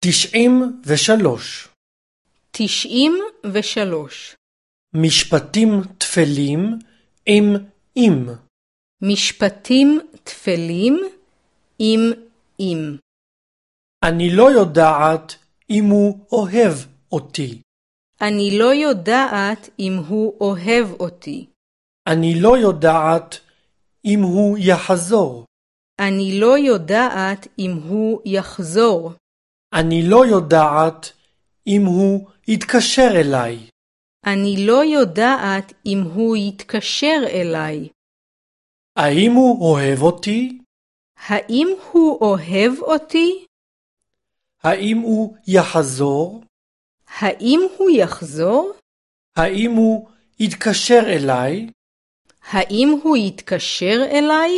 93 משפטים תפלים עם אם. משפטים תפלים עם. אני לא יודעת אם הוא אוהב אותי. אני לא יודעת אם הוא אוהב אותי. אני לא יודעת אם הוא יחזור. אני לא יודעת אם הוא יחזור. אני לא יודעת אם הוא יתקשר אליי. אני לא יודעת אם הוא יתקשר אליי. האם הוא אוהב אותי? האם הוא אוהב אותי? האם הוא יחזור? האם הוא יחזור? האם הוא יתקשר אליי? האם הוא יתקשר אליי?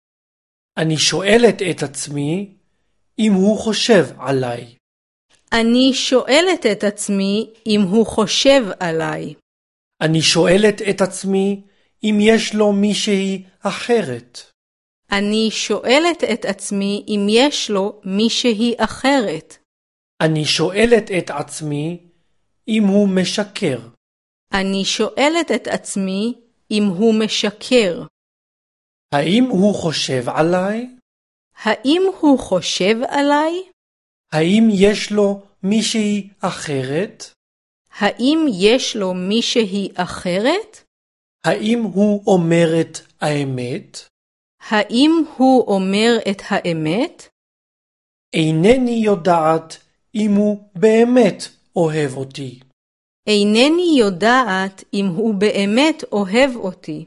אני שואלת את עצמי אם הוא חושב עליי. אני שואלת את עצמי אם הוא חושב עליי. אני שואלת את עצמי אם יש לו מישהי אחרת. אני שואלת את עצמי אם יש לו מישהי אחרת. אני שואלת את עצמי אם הוא משקר. אני שואלת את עצמי אם הוא משקר. האם הוא חושב עליי? האם הוא חושב עליי? האם יש לו מישהי אחרת? האם יש לו מישהי אחרת? האם הוא אומר את האמת? האם הוא אומר את האמת? אינני יודעת אם הוא באמת אוהב אותי. אינני יודעת אם הוא באמת אוהב אותי.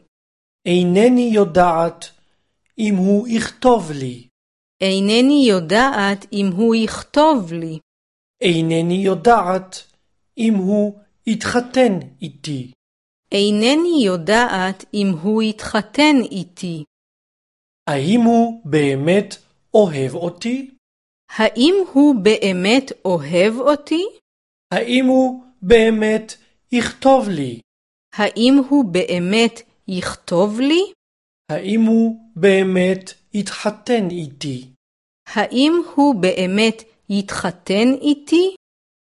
אינני יודעת אם הוא יכתוב לי. אינני יודעת אם הוא יכתוב לי. אינני יודעת אם הוא יתחתן איתי. אינני יודעת אם הוא יתחתן איתי. האם הוא באמת אוהב אותי? האם הוא באמת אוהב אותי? האם הוא באמת יכתוב לי? האם הוא באמת יכתוב לי? האם הוא באמת יתחתן איתי? האם הוא באמת יתחתן איתי?